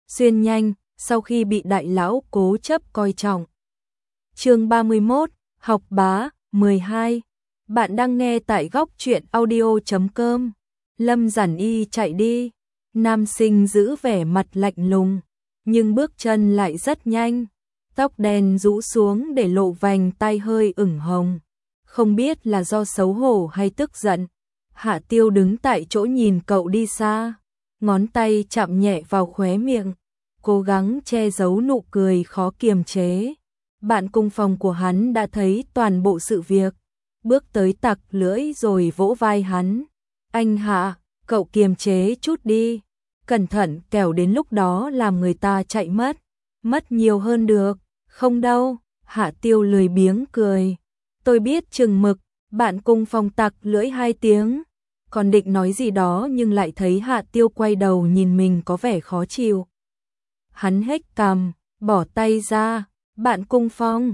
xuyên nhanh, sau khi bị đại lão cố chấp coi trọng. Chương 31, học bá 12. Bạn đang nghe tại góc truyện audio.com. Lâm Giản Y chạy đi, nam sinh giữ vẻ mặt lạnh lùng, nhưng bước chân lại rất nhanh, tóc đen rũ xuống để lộ vành tai hơi ửng hồng. Không biết là do xấu hổ hay tức giận, Hạ Tiêu đứng tại chỗ nhìn cậu đi xa, ngón tay chạm nhẹ vào khóe miệng, cố gắng che giấu nụ cười khó kiềm chế. Bạn cùng phòng của hắn đã thấy toàn bộ sự việc, bước tới tặc lưỡi rồi vỗ vai hắn. Anh Hạ, cậu kiềm chế chút đi, cẩn thận kẻo đến lúc đó làm người ta chạy mất nhiều hơn được. Không đâu, Hạ Tiêu lười biếng cười. Tôi biết chừng mực. Bạn cùng phòng tặc lưỡi 2 tiếng, còn định nói gì đó nhưng lại thấy Hạ Tiêu quay đầu nhìn mình có vẻ khó chịu. Hắn hếch cằm, bỏ tay ra. Bạn cùng phòng,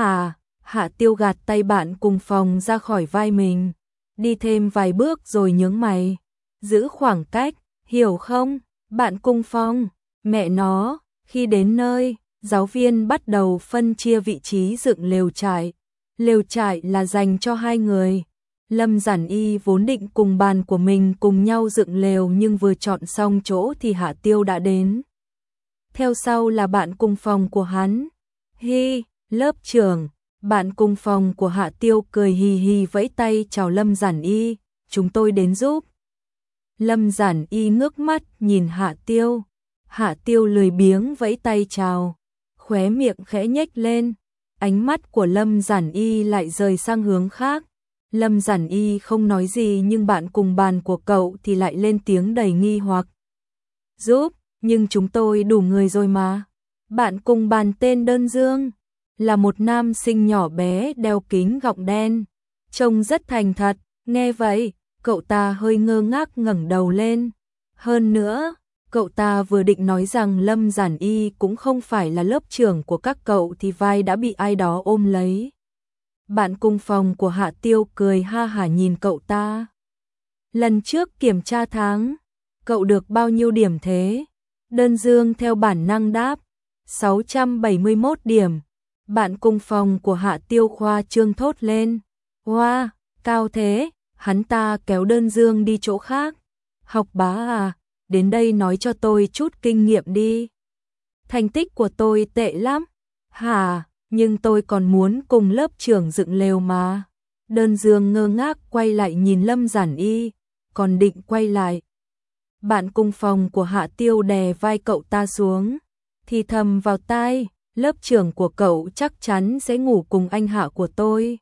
Hạ Tiêu gạt tay bạn cùng phòng ra khỏi vai mình, đi thêm vài bước rồi nhướng mày. Giữ khoảng cách, hiểu không? Bạn cùng phòng, mẹ nó, khi đến nơi, giáo viên bắt đầu phân chia vị trí dựng lều trại. Lều trại là dành cho 2 người. Lâm Giản Y vốn định cùng bàn của mình cùng nhau dựng lều nhưng vừa chọn xong chỗ thì Hạ Tiêu đã đến. Theo sau là bạn cùng phòng của hắn. Hi, lớp trưởng. Bạn cùng phòng của Hạ Tiêu cười hì hì vẫy tay chào Lâm Giản Y, chúng tôi đến giúp. Lâm Giản Y ngước mắt nhìn Hạ Tiêu. Hạ Tiêu lười biếng vẫy tay chào, khóe miệng khẽ nhếch lên. Ánh mắt của Lâm Giản Y lại rời sang hướng khác. Lâm Giản Y không nói gì nhưng bạn cùng bàn của cậu thì lại lên tiếng đầy nghi hoặc. Giúp, nhưng chúng tôi đủ người rồi mà. Bạn cùng bàn tên Đơn Dương, là một nam sinh nhỏ bé đeo kính gọng đen, trông rất thành thật. Nghe vậy, cậu ta hơi ngơ ngác ngẩng đầu lên. Hơn nữa, cậu ta vừa định nói rằng Lâm Giản Y cũng không phải là lớp trưởng của các cậu thì vai đã bị ai đó ôm lấy. Bạn cùng phòng của Hạ Tiêu cười ha hả nhìn cậu ta. Lần trước kiểm tra tháng, cậu được bao nhiêu điểm thế? Đơn Dương theo bản năng đáp, 671 điểm. Bạn cùng phòng của Hạ Tiêu khoa trương thốt lên. Wow, cao thế, hắn ta kéo Đơn Dương đi chỗ khác. Học bá à, đến đây nói cho tôi chút kinh nghiệm đi. Thành tích của tôi tệ lắm. Hả, nhưng tôi còn muốn cùng lớp trưởng dựng lều mà. Đơn Dương ngơ ngác quay lại nhìn Lâm Giản Y, còn định quay lại. Bạn cùng phòng của Hạ Tiêu đè vai cậu ta xuống, thì thầm vào tai, lớp trưởng của cậu chắc chắn sẽ ngủ cùng anh Hạ của tôi.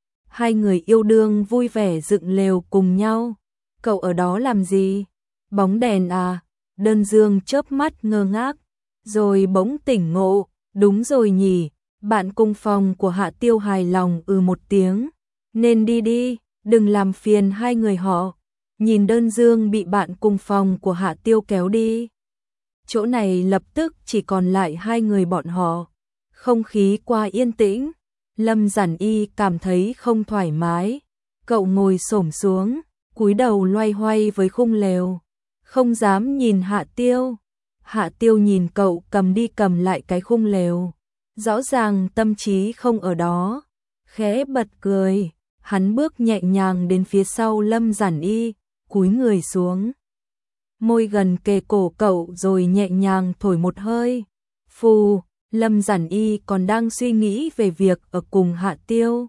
2 người yêu đương vui vẻ dựng lều cùng nhau. Cậu ở đó làm gì? Bóng đèn à? Đơn Dương chớp mắt ngơ ngác, rồi bỗng tỉnh ngộ, đúng rồi nhỉ. Bạn cùng phòng của Hạ Tiêu hài lòng một tiếng, nên đi đi, đừng làm phiền 2 người họ. Nhìn Đơn Dương bị bạn cùng phòng của Hạ Tiêu kéo đi, chỗ này lập tức chỉ còn lại 2 người bọn họ. Không khí qua yên tĩnh, Lâm Giản Y cảm thấy không thoải mái. Cậu ngồi xổm xuống, cúi đầu loay hoay với khung lều, không dám nhìn Hạ Tiêu. Hạ Tiêu nhìn cậu cầm đi cầm lại cái khung lều, rõ ràng tâm trí không ở đó, khẽ bật cười. Hắn bước nhẹ nhàng đến phía sau Lâm Giản Y, cúi người xuống, môi gần kề cổ cậu rồi nhẹ nhàng thổi một hơi. Phù, Lâm Giản Y còn đang suy nghĩ về việc ở cùng Hạ Tiêu,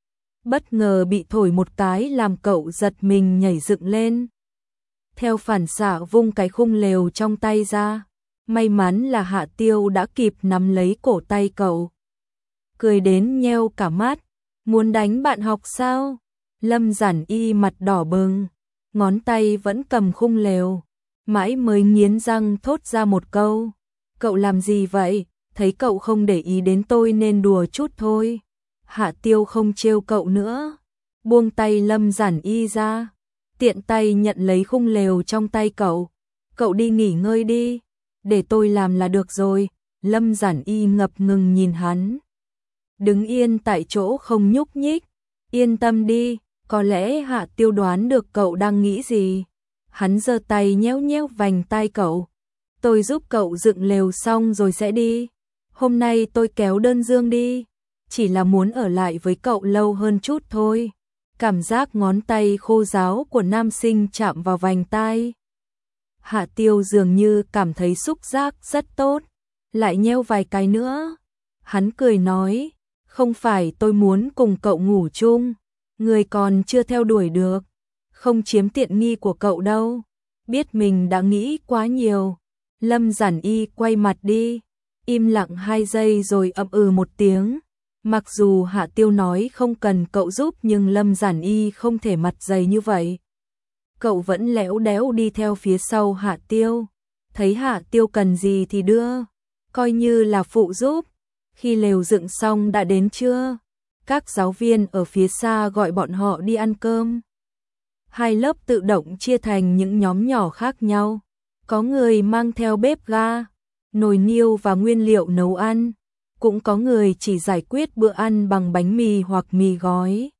bất ngờ bị thổi một cái làm cậu giật mình nhảy dựng lên. Theo phản xạ vung cái khung lều trong tay ra. May mắn là Hạ Tiêu đã kịp nắm lấy cổ tay cậu. Cười đến nheo cả mắt. Muốn đánh bạn học sao? Lâm Giản Y mặt đỏ bừng, ngón tay vẫn cầm khung lều, mãi mới nghiến răng thốt ra một câu. Cậu làm gì vậy? Thấy cậu không để ý đến tôi nên đùa chút thôi. Hạ Tiêu không trêu cậu nữa, buông tay Lâm Giản Y ra, tiện tay nhận lấy khung lều trong tay cậu. Cậu đi nghỉ ngơi đi, để tôi làm là được rồi. Lâm Giản Y ngập ngừng nhìn hắn, đứng yên tại chỗ không nhúc nhích. Yên tâm đi, có lẽ Hạ Tiêu đoán được cậu đang nghĩ gì. Hắn giơ tay nhéo nhéo vành tai cậu, tôi giúp cậu dựng lều xong rồi sẽ đi. Hôm nay tôi kéo đơn dương đi, chỉ là muốn ở lại với cậu lâu hơn chút thôi. Cảm giác ngón tay khô ráo của nam sinh chạm vào vành tai. Hạ Tiêu dường như cảm thấy xúc giác rất tốt, lại nheo vài cái nữa. Hắn cười nói, không phải tôi muốn cùng cậu ngủ chung, người còn chưa theo đuổi được, không chiếm tiện nghi của cậu đâu. Biết mình đã nghĩ quá nhiều, Lâm Giản Y quay mặt đi, im lặng 2 giây rồi ậm ừ một tiếng. Mặc dù Hạ Tiêu nói không cần cậu giúp nhưng Lâm Giản Y không thể mặt dày như vậy. Cậu vẫn lẽo đẽo đi theo phía sau Hạ Tiêu, thấy Hạ Tiêu cần gì thì đưa, coi như là phụ giúp. Khi lều dựng xong đã đến trưa, các giáo viên ở phía xa gọi bọn họ đi ăn cơm. 2 lớp tự động chia thành những nhóm nhỏ khác nhau, có người mang theo bếp ga, nồi niêu và nguyên liệu nấu ăn, cũng có người chỉ giải quyết bữa ăn bằng bánh mì hoặc mì gói.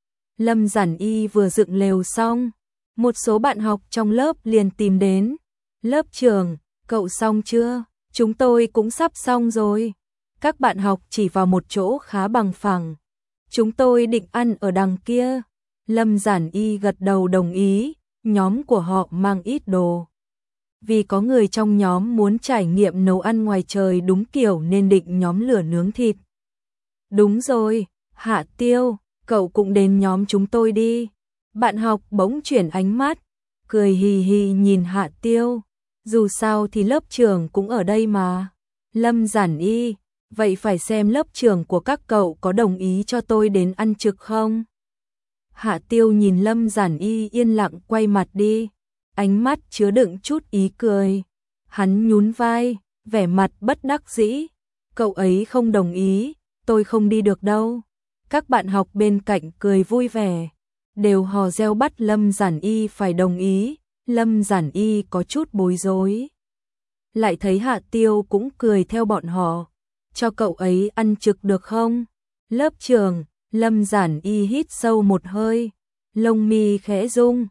Lâm Giản Y vừa dựng lều xong, một số bạn học trong lớp liền tìm đến. Lớp trưởng, cậu xong chưa? Chúng tôi cũng sắp xong rồi. Các bạn học chỉ vào một chỗ khá bằng phẳng. Chúng tôi định ăn ở đằng kia. Lâm Giản Y gật đầu đồng ý, nhóm của họ mang ít đồ. Vì có người trong nhóm muốn trải nghiệm nấu ăn ngoài trời đúng kiểu nên định nhóm lửa nướng thịt. Đúng rồi, Hạ Tiêu, cậu cũng đến nhóm chúng tôi đi. Bạn học bỗng chuyển ánh mắt, cười hì hì nhìn Hạ Tiêu. Dù sao thì lớp trưởng cũng ở đây mà. Lâm Giản Y, vậy phải xem lớp trưởng của các cậu có đồng ý cho tôi đến ăn trực không? Hạ Tiêu nhìn Lâm Giản Y yên lặng quay mặt đi, ánh mắt chứa đựng chút ý cười. Hắn nhún vai, vẻ mặt bất đắc dĩ. Cậu ấy không đồng ý, tôi không đi được đâu. Các bạn học bên cạnh cười vui vẻ, đều hò reo bắt Lâm Giản Y phải đồng ý. Lâm Giản Y có chút bối rối. Lại thấy Hạ Tiêu cũng cười theo bọn họ. Cho cậu ấy ăn trực được không? Lớp trưởng, Lâm Giản Y hít sâu một hơi, lông mi khẽ rung.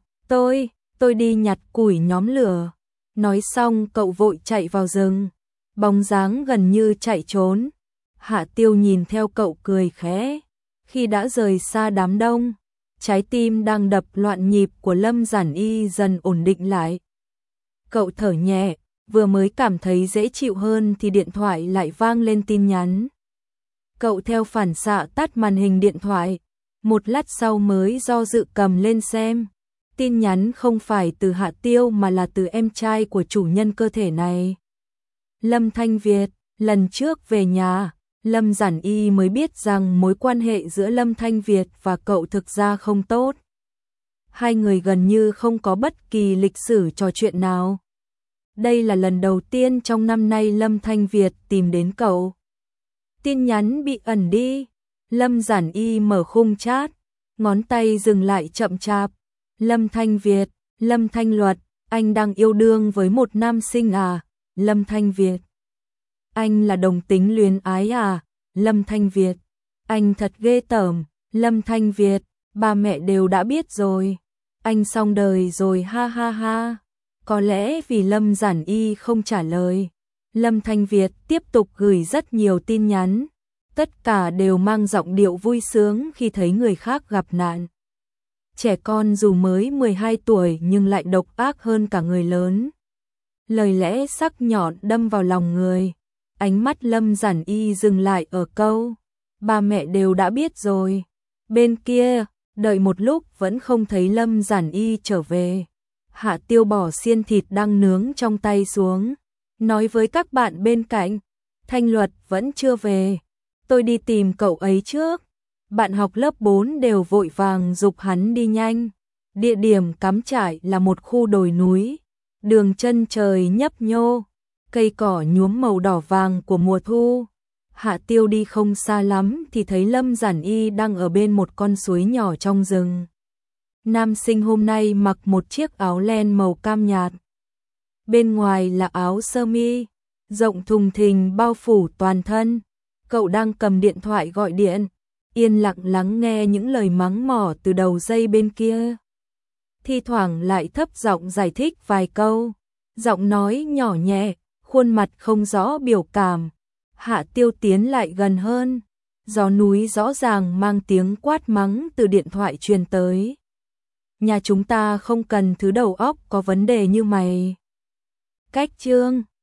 Tôi đi nhặt củi nhóm lửa. Nói xong cậu vội chạy vào rừng, bóng dáng gần như chạy trốn. Hạ Tiêu nhìn theo cậu cười khẽ. Khi đã rời xa đám đông, trái tim đang đập loạn nhịp của Lâm Giản Y dần ổn định lại. Cậu thở nhẹ, vừa mới cảm thấy dễ chịu hơn thì điện thoại lại vang lên tin nhắn. Cậu theo phản xạ tắt màn hình điện thoại, một lát sau mới do dự cầm lên xem. Tin nhắn không phải từ Hạ Tiêu mà là từ em trai của chủ nhân cơ thể này. Lâm Thanh Việt. Lần trước về nhà, Lâm Giản Y mới biết rằng mối quan hệ giữa Lâm Thanh Việt và cậu thực ra không tốt. Hai người gần như không có bất kỳ lịch sử trò chuyện nào. Đây là lần đầu tiên trong năm nay Lâm Thanh Việt tìm đến cậu. Tin nhắn bị ẩn đi. Lâm Giản Y mở khung chat, ngón tay dừng lại chậm chạp. Lâm Thanh Việt, Lâm Thanh Luật, anh đang yêu đương với một nam sinh à? Lâm Thanh Việt, anh là đồng tính luyến ái à? Lâm Thanh Việt, anh thật ghê tởm. Lâm Thanh Việt, ba mẹ đều đã biết rồi. Anh xong đời rồi ha ha ha. Có lẽ vì Lâm Giản Y không trả lời, Lâm Thanh Việt tiếp tục gửi rất nhiều tin nhắn. Tất cả đều mang giọng điệu vui sướng khi thấy người khác gặp nạn. Trẻ con dù mới 12 tuổi nhưng lại độc ác hơn cả người lớn. Lời lẽ sắc nhọn đâm vào lòng người. Ánh mắt Lâm Giản Y dừng lại ở câu ba mẹ đều đã biết rồi. Bên kia, đợi một lúc vẫn không thấy Lâm Giản Y trở về. Hạ Tiêu bỏ xiên thịt đang nướng trong tay xuống, nói với các bạn bên cạnh, Thanh Luật vẫn chưa về, tôi đi tìm cậu ấy trước. Bạn học lớp 4 đều vội vàng giục hắn đi nhanh. Địa điểm cắm trại là một khu đồi núi, đường chân trời nhấp nhô, cây cỏ nhuốm màu đỏ vàng của mùa thu. Hạ Tiêu đi không xa lắm thì thấy Lâm Giản Y đang ở bên một con suối nhỏ trong rừng. Nam sinh hôm nay mặc một chiếc áo len màu cam nhạt. Bên ngoài là áo sơ mi, rộng thùng thình bao phủ toàn thân. Cậu đang cầm điện thoại gọi điện, yên lặng lắng nghe những lời mắng mỏ từ đầu dây bên kia. Thi thoảng lại thấp giọng giải thích vài câu, giọng nói nhỏ nhẹ, khuôn mặt không rõ biểu cảm. Hạ Tiêu tiến lại gần hơn. Gió núi rõ ràng mang tiếng quát mắng từ điện thoại truyền tới. Nhà chúng ta không cần thứ đầu óc có vấn đề như mày. Cách Trương